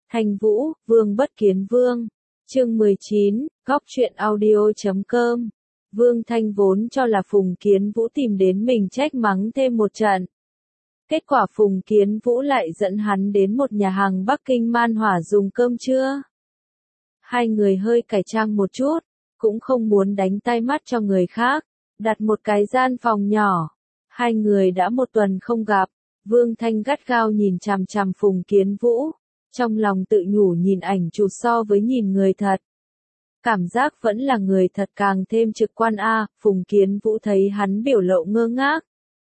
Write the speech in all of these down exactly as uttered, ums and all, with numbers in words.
Thanh Vũ, Vương Bất Kiến Vương. Chương mười chín, Góc truyện audio chấm com. Vương Thanh vốn cho là Phùng Kiến Vũ tìm đến mình trách mắng thêm một trận. Kết quả Phùng Kiến Vũ lại dẫn hắn đến một nhà hàng Bắc Kinh man hỏa dùng cơm trưa. Hai người hơi cải trang một chút, cũng không muốn đánh tay mắt cho người khác, đặt một cái gian phòng nhỏ. Hai người đã một tuần không gặp, Vương Thanh gắt gao nhìn chằm chằm Phùng Kiến Vũ, trong lòng tự nhủ nhìn ảnh chụp so với nhìn người thật. Cảm giác vẫn là người thật càng thêm trực quan a. Phùng Kiến Vũ thấy hắn biểu lộ ngơ ngác.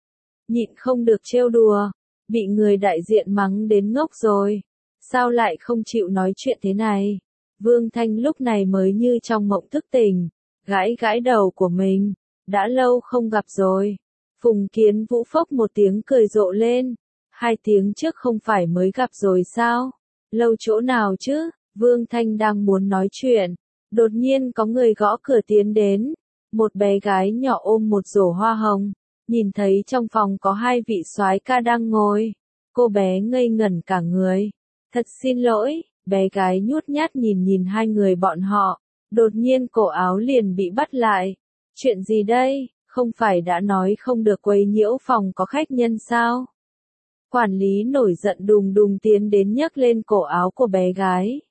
Nhịn không được trêu đùa, bị người đại diện mắng đến ngốc rồi. Sao lại không chịu nói chuyện thế này? Vương Thanh lúc này mới như trong mộng thức tỉnh, gãi gãi đầu của mình, đã lâu không gặp rồi. Phùng Kiến Vũ phốc một tiếng cười rộ lên, hai tiếng trước không phải mới gặp rồi sao? Lâu chỗ nào chứ? Vương Thanh đang muốn nói chuyện, đột nhiên có người gõ cửa tiến đến, một bé gái nhỏ ôm một rổ hoa hồng, nhìn thấy trong phòng có hai vị soái ca đang ngồi, cô bé ngây ngẩn cả người. Thật xin lỗi, bé gái nhút nhát nhìn nhìn hai người bọn họ, đột nhiên cổ áo liền bị bắt lại. Chuyện gì đây, không phải đã nói không được quấy nhiễu phòng có khách nhân sao? Quản lý nổi giận đùng đùng tiến đến nhấc lên cổ áo của bé gái.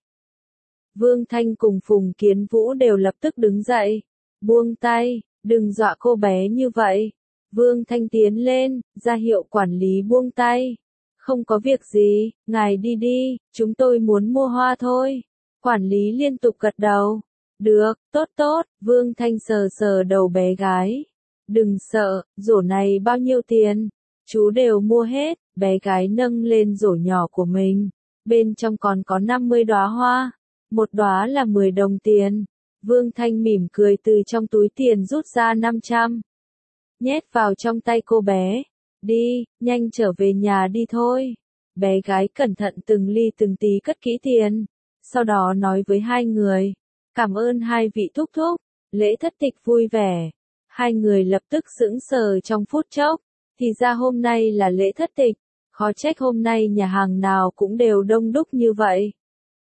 Vương Thanh cùng Phùng Kiến Vũ đều lập tức đứng dậy. Buông tay, đừng dọa cô bé như vậy. Vương Thanh tiến lên, ra hiệu quản lý buông tay. Không có việc gì, ngài đi đi, chúng tôi muốn mua hoa thôi. Quản lý liên tục gật đầu. Được, tốt tốt, Vương Thanh sờ sờ đầu bé gái. Đừng sợ, rổ này bao nhiêu tiền? Chú đều mua hết. Bé gái nâng lên rổ nhỏ của mình, bên trong còn có năm mươi đóa hoa, một đóa là mười đồng tiền. Vương Thanh mỉm cười từ trong túi tiền rút ra năm trăm, nhét vào trong tay cô bé. Đi, nhanh trở về nhà đi thôi. Bé gái cẩn thận từng ly từng tí cất kỹ tiền, sau đó nói với hai người, cảm ơn hai vị thúc thúc, lễ thất tịch vui vẻ. Hai người lập tức sững sờ trong phút chốc, thì ra hôm nay là lễ thất tịch. Khó trách hôm nay nhà hàng nào cũng đều đông đúc như vậy.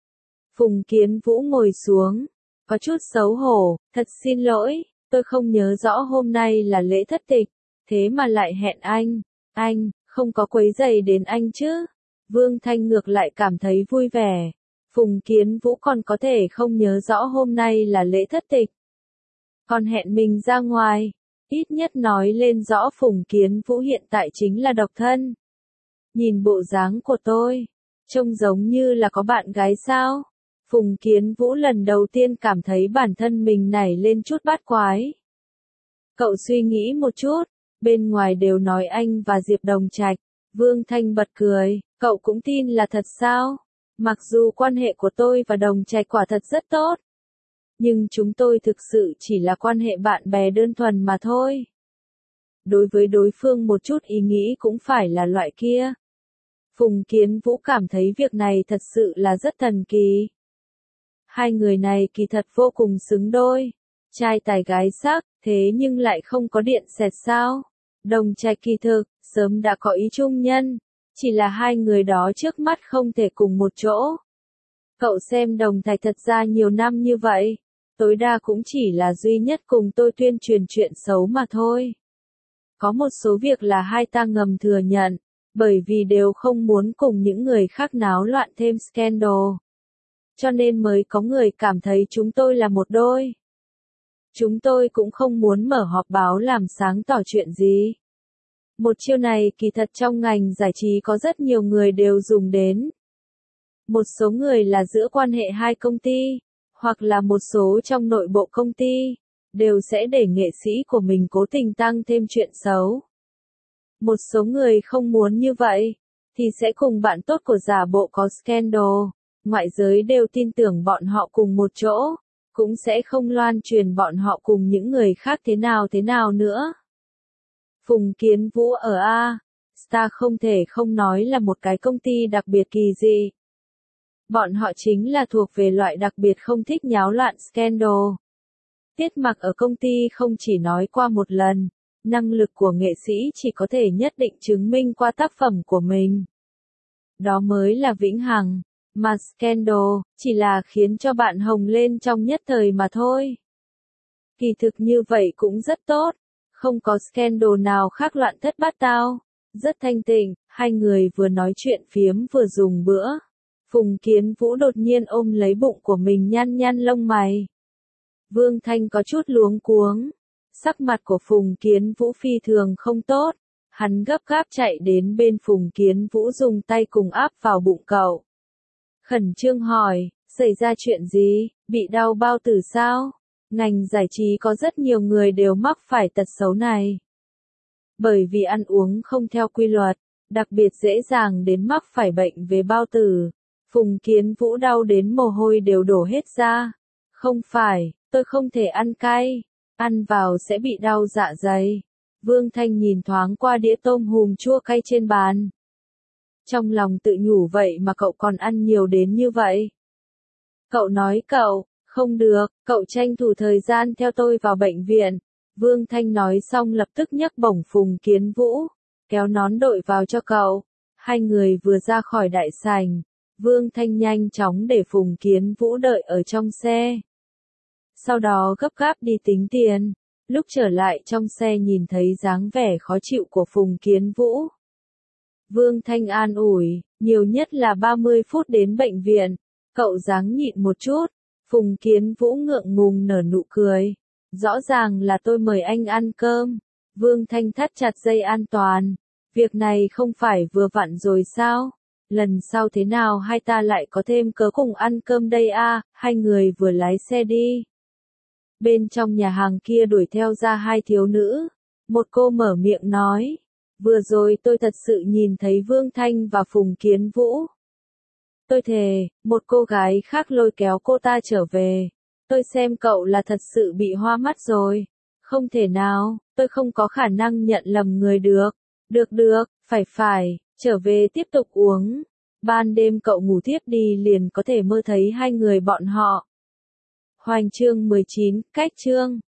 Phùng Kiến Vũ ngồi xuống, có chút xấu hổ, thật xin lỗi, tôi không nhớ rõ hôm nay là lễ thất tịch, thế mà lại hẹn anh, anh, không có quấy rầy đến anh chứ. Vương Thanh ngược lại cảm thấy vui vẻ, Phùng Kiến Vũ còn có thể không nhớ rõ hôm nay là lễ thất tịch. Còn hẹn mình ra ngoài, ít nhất nói lên rõ Phùng Kiến Vũ hiện tại chính là độc thân. Nhìn bộ dáng của tôi, trông giống như là có bạn gái sao? Phùng Kiến Vũ lần đầu tiên cảm thấy bản thân mình nảy lên chút bát quái. Cậu suy nghĩ một chút, bên ngoài đều nói anh và Diệp Đồng Trạch. Vương Thanh bật cười, cậu cũng tin là thật sao? Mặc dù quan hệ của tôi và Đồng Trạch quả thật rất tốt, nhưng chúng tôi thực sự chỉ là quan hệ bạn bè đơn thuần mà thôi. Đối với đối phương một chút ý nghĩ cũng phải là loại kia. Phùng Kiến Vũ cảm thấy việc này thật sự là rất thần kỳ. Hai người này kỳ thật vô cùng xứng đôi. Trai tài gái sắc, thế nhưng lại không có điện xẹt sao. Đồng Trạch kỳ thực, sớm đã có ý chung nhân. Chỉ là hai người đó trước mắt không thể cùng một chỗ. Cậu xem Đồng Trạch thật ra nhiều năm như vậy. Tối đa cũng chỉ là duy nhất cùng tôi tuyên truyền chuyện xấu mà thôi. Có một số việc là hai ta ngầm thừa nhận, bởi vì đều không muốn cùng những người khác náo loạn thêm scandal. Cho nên mới có người cảm thấy chúng tôi là một đôi. Chúng tôi cũng không muốn mở họp báo làm sáng tỏ chuyện gì. Một chiêu này kỳ thật trong ngành giải trí có rất nhiều người đều dùng đến. Một số người là giữa quan hệ hai công ty, hoặc là một số trong nội bộ công ty, đều sẽ để nghệ sĩ của mình cố tình tăng thêm chuyện xấu. Một số người không muốn như vậy, thì sẽ cùng bạn tốt của giả bộ có scandal, ngoại giới đều tin tưởng bọn họ cùng một chỗ, cũng sẽ không loan truyền bọn họ cùng những người khác thế nào thế nào nữa. Phùng Kiến Vũ ở A Star không thể không nói là một cái công ty đặc biệt kỳ dị. Bọn họ chính là thuộc về loại đặc biệt không thích nháo loạn scandal. Tiết Mặc ở công ty không chỉ nói qua một lần, năng lực của nghệ sĩ chỉ có thể nhất định chứng minh qua tác phẩm của mình. Đó mới là vĩnh hằng. Mà scandal, chỉ là khiến cho bạn hồng lên trong nhất thời mà thôi. Kỳ thực như vậy cũng rất tốt, không có scandal nào khác loạn thất bát tao, rất thanh tịnh, hai người vừa nói chuyện phiếm vừa dùng bữa. Phùng Kiến Vũ đột nhiên ôm lấy bụng của mình nhăn nhăn lông mày. Vương Thanh có chút luống cuống, sắc mặt của Phùng Kiến Vũ phi thường không tốt, hắn gấp gáp chạy đến bên Phùng Kiến Vũ dùng tay cùng áp vào bụng cậu. Khẩn trương hỏi, xảy ra chuyện gì, bị đau bao tử sao? Ngành giải trí có rất nhiều người đều mắc phải tật xấu này. Bởi vì ăn uống không theo quy luật, đặc biệt dễ dàng đến mắc phải bệnh về bao tử. Phùng Kiến Vũ đau đến mồ hôi đều đổ hết ra. Không phải, tôi không thể ăn cay, ăn vào sẽ bị đau dạ dày. Vương Thanh nhìn thoáng qua đĩa tôm hùm chua cay trên bàn. Trong lòng tự nhủ vậy mà cậu còn ăn nhiều đến như vậy. Cậu nói cậu, không được, cậu tranh thủ thời gian theo tôi vào bệnh viện. Vương Thanh nói xong lập tức nhấc bổng Phùng Kiến Vũ, kéo nón đội vào cho cậu. Hai người vừa ra khỏi đại sảnh, Vương Thanh nhanh chóng để Phùng Kiến Vũ đợi ở trong xe. Sau đó gấp gáp đi tính tiền, lúc trở lại trong xe nhìn thấy dáng vẻ khó chịu của Phùng Kiến Vũ. Vương Thanh an ủi, nhiều nhất là ba mươi phút đến bệnh viện, cậu ráng nhịn một chút. Phùng Kiến Vũ ngượng ngùng nở nụ cười. Rõ ràng là tôi mời anh ăn cơm. Vương Thanh thắt chặt dây an toàn. Việc này không phải vừa vặn rồi sao? Lần sau thế nào hai ta lại có thêm cớ cùng ăn cơm đây a? Hai người vừa lái xe đi. Bên trong nhà hàng kia đuổi theo ra hai thiếu nữ. Một cô mở miệng nói. Vừa rồi tôi thật sự nhìn thấy Vương Thanh và Phùng Kiến Vũ. Tôi thề, một cô gái khác lôi kéo cô ta trở về. Tôi xem cậu là thật sự bị hoa mắt rồi. Không thể nào, tôi không có khả năng nhận lầm người được. Được được, phải phải, trở về tiếp tục uống. Ban đêm cậu ngủ thiếp đi liền có thể mơ thấy hai người bọn họ. Hoành chương mười chín, cách chương.